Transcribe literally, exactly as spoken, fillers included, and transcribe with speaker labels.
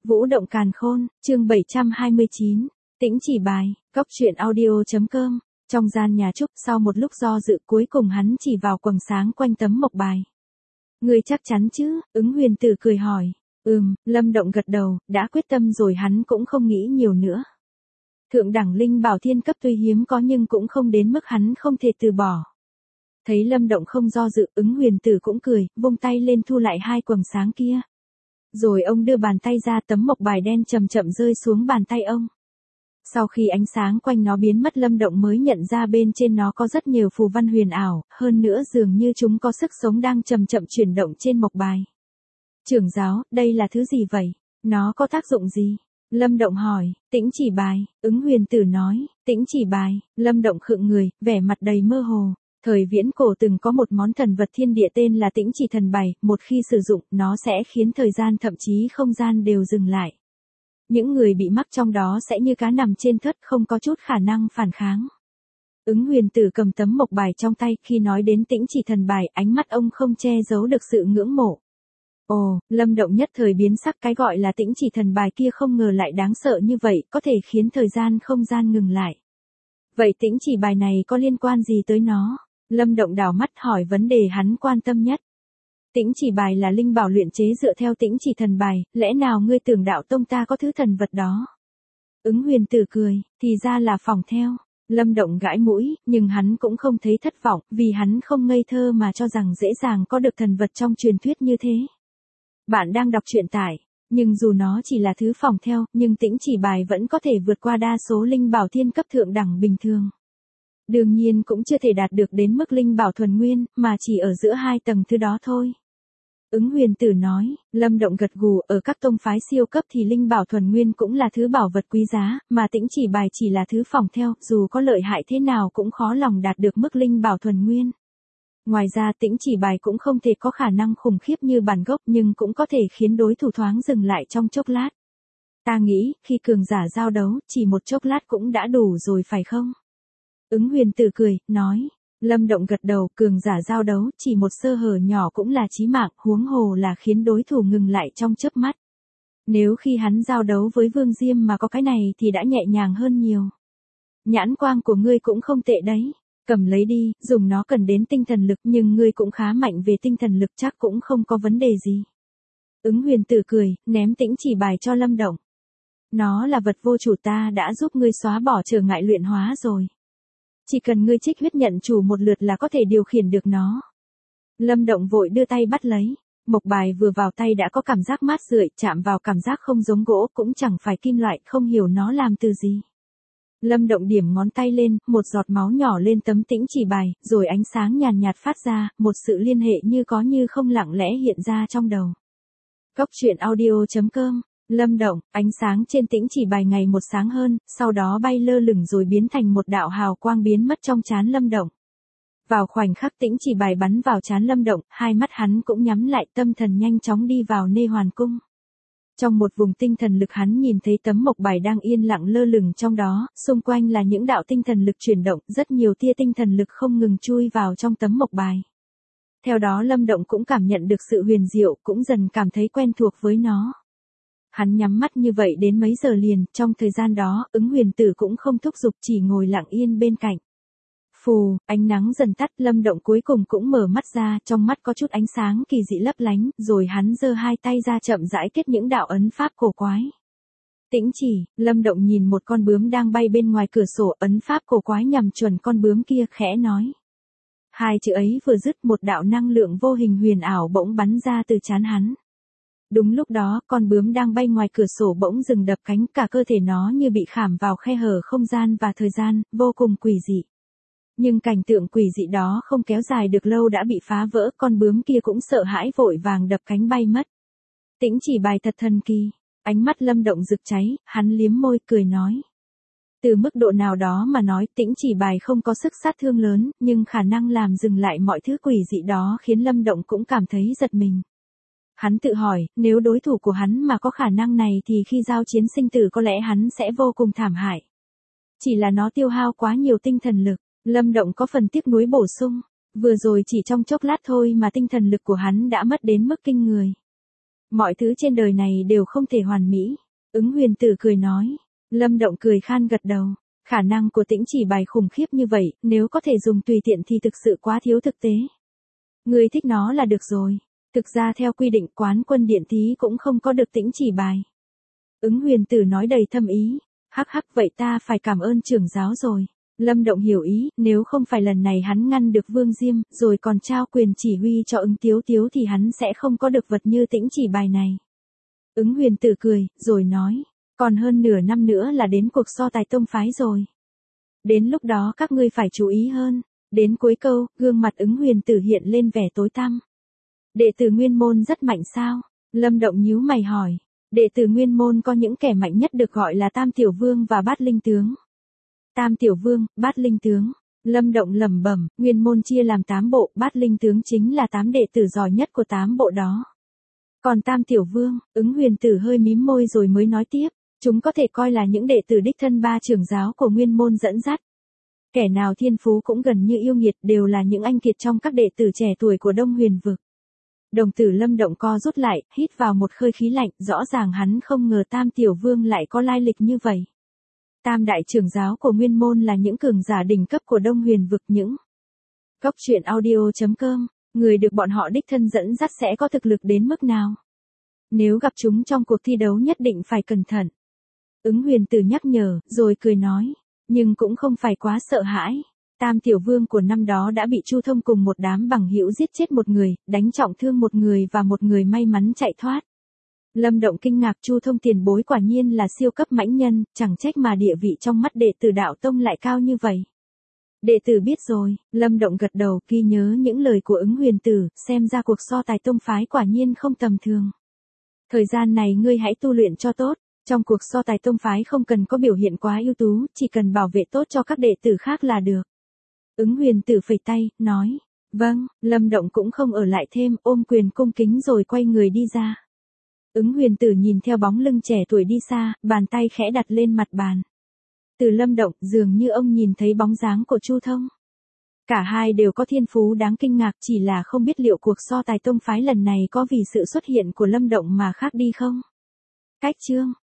Speaker 1: Vũ động càn khôn, chương bảy trăm hai mươi chín, tĩnh chỉ bài, cóc truyện audio.com, trong gian nhà Trúc sau một lúc do dự cuối cùng hắn chỉ vào quầng sáng quanh tấm mộc bài. Người chắc chắn chứ, ứng huyền tử cười hỏi. Ừm, Lâm Động gật đầu, đã quyết tâm rồi hắn cũng không nghĩ nhiều nữa. Thượng đẳng linh bảo thiên cấp tuy hiếm có nhưng cũng không đến mức hắn không thể từ bỏ. Thấy Lâm Động không do dự, ứng huyền tử cũng cười, vung tay lên thu lại hai quầng sáng kia. Rồi ông đưa bàn tay ra, tấm mộc bài đen chậm chậm rơi xuống bàn tay ông. Sau khi ánh sáng quanh nó biến mất, Lâm Động mới nhận ra bên trên nó có rất nhiều phù văn huyền ảo, hơn nữa dường như chúng có sức sống đang chậm chậm chuyển động trên mộc bài. Trưởng giáo, đây là thứ gì vậy? Nó có tác dụng gì? Lâm Động hỏi. Tĩnh chỉ bài, ứng huyền tử nói. Tĩnh chỉ bài. Lâm Động khựng người, vẻ mặt đầy mơ hồ. Thời viễn cổ từng có một món thần vật thiên địa tên là tĩnh chỉ thần bài, một khi sử dụng, nó sẽ khiến thời gian thậm chí không gian đều dừng lại. Những người bị mắc trong đó sẽ như cá nằm trên thớt, không có chút khả năng phản kháng. Ứng huyền tử cầm tấm mộc bài trong tay, khi nói đến tĩnh chỉ thần bài, ánh mắt ông không che giấu được sự ngưỡng mộ. Ồ, Lâm Động nhất thời biến sắc, cái gọi là tĩnh chỉ thần bài kia không ngờ lại đáng sợ như vậy, có thể khiến thời gian không gian ngừng lại. Vậy tĩnh chỉ bài này có liên quan gì tới nó? Lâm Động đảo mắt hỏi vấn đề hắn quan tâm nhất. Tĩnh chỉ bài là linh bảo luyện chế dựa theo tĩnh chỉ thần bài, lẽ nào ngươi tưởng đạo tông ta có thứ thần vật đó? Ứng huyền tử cười, thì ra là phỏng theo. Lâm Động gãi mũi, nhưng hắn cũng không thấy thất vọng, vì hắn không ngây thơ mà cho rằng dễ dàng có được thần vật trong truyền thuyết như thế. Bạn đang đọc truyện tại, nhưng dù nó chỉ là thứ phỏng theo, nhưng tĩnh chỉ bài vẫn có thể vượt qua đa số linh bảo thiên cấp thượng đẳng bình thường. Đương nhiên cũng chưa thể đạt được đến mức linh bảo thuần nguyên, mà chỉ ở giữa hai tầng thứ đó thôi. Ứng huyền tử nói. Lâm Động gật gù, ở các tông phái siêu cấp thì linh bảo thuần nguyên cũng là thứ bảo vật quý giá, mà tĩnh chỉ bài chỉ là thứ phỏng theo, dù có lợi hại thế nào cũng khó lòng đạt được mức linh bảo thuần nguyên. Ngoài ra tĩnh chỉ bài cũng không thể có khả năng khủng khiếp như bản gốc, nhưng cũng có thể khiến đối thủ thoáng dừng lại trong chốc lát. Ta nghĩ, khi cường giả giao đấu, chỉ một chốc lát cũng đã đủ rồi phải không? Ứng huyền tử cười, nói. Lâm Động gật đầu, cường giả giao đấu, chỉ một sơ hở nhỏ cũng là chí mạng, huống hồ là khiến đối thủ ngừng lại trong chớp mắt. Nếu khi hắn giao đấu với Vương Diêm mà có cái này thì đã nhẹ nhàng hơn nhiều. Nhãn quang của ngươi cũng không tệ đấy. Cầm lấy đi, dùng nó cần đến tinh thần lực, nhưng ngươi cũng khá mạnh về tinh thần lực, chắc cũng không có vấn đề gì. Ứng huyền tử cười, ném tĩnh chỉ bài cho Lâm Động. Nó là vật vô chủ, ta đã giúp ngươi xóa bỏ trở ngại luyện hóa rồi. Chỉ cần ngươi trích huyết nhận chủ một lượt là có thể điều khiển được nó. Lâm Động vội đưa tay bắt lấy. Mộc bài vừa vào tay đã có cảm giác mát rượi, chạm vào cảm giác không giống gỗ, cũng chẳng phải kim loại, không hiểu nó làm từ gì. Lâm Động điểm ngón tay lên, một giọt máu nhỏ lên tấm tĩnh chỉ bài, rồi ánh sáng nhàn nhạt phát ra, một sự liên hệ như có như không lặng lẽ hiện ra trong đầu. Cóc truyện audio.com. Lâm Động, ánh sáng trên tĩnh chỉ bài ngày một sáng hơn, sau đó bay lơ lửng rồi biến thành một đạo hào quang biến mất trong trán Lâm Động. Vào khoảnh khắc tĩnh chỉ bài bắn vào trán Lâm Động, hai mắt hắn cũng nhắm lại, tâm thần nhanh chóng đi vào Nê Hoàn Cung. Trong một vùng tinh thần lực hắn nhìn thấy tấm mộc bài đang yên lặng lơ lửng trong đó, xung quanh là những đạo tinh thần lực chuyển động, rất nhiều tia tinh thần lực không ngừng chui vào trong tấm mộc bài. Theo đó Lâm Động cũng cảm nhận được sự huyền diệu, cũng dần cảm thấy quen thuộc với nó. Hắn nhắm mắt như vậy đến mấy giờ liền, trong thời gian đó, ứng huyền tử cũng không thúc giục, chỉ ngồi lặng yên bên cạnh. Phù, ánh nắng dần tắt, Lâm Động cuối cùng cũng mở mắt ra, trong mắt có chút ánh sáng kỳ dị lấp lánh, rồi hắn giơ hai tay ra chậm rãi kết những đạo ấn pháp cổ quái. Tĩnh chỉ, Lâm Động nhìn một con bướm đang bay bên ngoài cửa sổ, ấn pháp cổ quái nhằm chuẩn con bướm kia, khẽ nói. Hai chữ ấy vừa dứt, một đạo năng lượng vô hình huyền ảo bỗng bắn ra từ trán hắn. Đúng lúc đó, con bướm đang bay ngoài cửa sổ bỗng dừng đập cánh, cả cơ thể nó như bị khảm vào khe hở không gian và thời gian, vô cùng quỷ dị. Nhưng cảnh tượng quỷ dị đó không kéo dài được lâu đã bị phá vỡ, con bướm kia cũng sợ hãi vội vàng đập cánh bay mất. Tĩnh chỉ bài thật thần kỳ. Ánh mắt Lâm Động rực cháy, hắn liếm môi cười nói. Từ mức độ nào đó mà nói, tĩnh chỉ bài không có sức sát thương lớn, nhưng khả năng làm dừng lại mọi thứ quỷ dị đó khiến Lâm Động cũng cảm thấy giật mình. Hắn tự hỏi, nếu đối thủ của hắn mà có khả năng này thì khi giao chiến sinh tử có lẽ hắn sẽ vô cùng thảm hại. Chỉ là nó tiêu hao quá nhiều tinh thần lực. Lâm Động có phần tiếc nuối bổ sung, vừa rồi chỉ trong chốc lát thôi mà tinh thần lực của hắn đã mất đến mức kinh người. Mọi thứ trên đời này đều không thể hoàn mỹ. Ứng huyền tử cười nói. Lâm Động cười khan gật đầu. Khả năng của tĩnh chỉ bài khủng khiếp như vậy, nếu có thể dùng tùy tiện thì thực sự quá thiếu thực tế. Ngươi thích nó là được rồi. Thực ra theo quy định quán quân điện thí cũng không có được tĩnh chỉ bài. Ứng huyền tử nói đầy thâm ý. Hắc hắc, vậy ta phải cảm ơn trưởng giáo rồi. Lâm Động hiểu ý, nếu không phải lần này hắn ngăn được Vương Diêm, rồi còn trao quyền chỉ huy cho Ứng Tiếu Tiếu thì hắn sẽ không có được vật như tĩnh chỉ bài này. Ứng huyền tử cười, rồi nói, còn hơn nửa năm nữa là đến cuộc so tài tông phái rồi. Đến lúc đó các ngươi phải chú ý hơn. Đến cuối câu, gương mặt Ứng huyền tử hiện lên vẻ tối tăm. Đệ tử Nguyên Môn rất mạnh sao? Lâm Động nhíu mày hỏi. Đệ tử Nguyên Môn có những kẻ mạnh nhất được gọi là Tam Tiểu Vương và Bát Linh Tướng. Tam Tiểu Vương, Bát Linh Tướng. Lâm Động lẩm bẩm, Nguyên Môn chia làm tám bộ, Bát Linh Tướng chính là tám đệ tử giỏi nhất của tám bộ đó. Còn Tam Tiểu Vương, Ứng huyền tử hơi mím môi rồi mới nói tiếp, chúng có thể coi là những đệ tử đích thân ba trưởng giáo của Nguyên Môn dẫn dắt. Kẻ nào thiên phú cũng gần như yêu nghiệt, đều là những anh kiệt trong các đệ tử trẻ tuổi của Đông Huyền vực. Đồng tử Lâm Động co rút lại, hít vào một khơi khí lạnh, rõ ràng hắn không ngờ Tam Tiểu Vương lại có lai lịch như vậy. Tam đại trưởng giáo của Nguyên Môn là những cường giả đỉnh cấp của Đông Huyền vực, những Cốc truyện audio chấm com, người được bọn họ đích thân dẫn dắt sẽ có thực lực đến mức nào? Nếu gặp chúng trong cuộc thi đấu nhất định phải cẩn thận. Ứng huyền tử nhắc nhở, rồi cười nói, nhưng cũng không phải quá sợ hãi. Tam Tiểu Vương của năm đó đã bị Chu Thông cùng một đám bằng hữu giết chết một người, đánh trọng thương một người và một người may mắn chạy thoát. Lâm Động kinh ngạc, Chu Thông tiền bối quả nhiên là siêu cấp mãnh nhân, chẳng trách mà địa vị trong mắt đệ tử đạo tông lại cao như vậy. Đệ tử biết rồi, Lâm Động gật đầu, ghi nhớ những lời của Ứng huyền tử, xem ra cuộc so tài tông phái quả nhiên không tầm thường. Thời gian này ngươi hãy tu luyện cho tốt, trong cuộc so tài tông phái không cần có biểu hiện quá ưu tú, chỉ cần bảo vệ tốt cho các đệ tử khác là được. Ứng huyền tử phẩy tay, nói, vâng. Lâm Động cũng không ở lại thêm, ôm quyền cung kính rồi quay người đi ra. Ứng huyền tử nhìn theo bóng lưng trẻ tuổi đi xa, bàn tay khẽ đặt lên mặt bàn. Từ Lâm Động, dường như ông nhìn thấy bóng dáng của Chu Thông. Cả hai đều có thiên phú đáng kinh ngạc, chỉ là không biết liệu cuộc so tài tông phái lần này có vì sự xuất hiện của Lâm Động mà khác đi không? Cách chương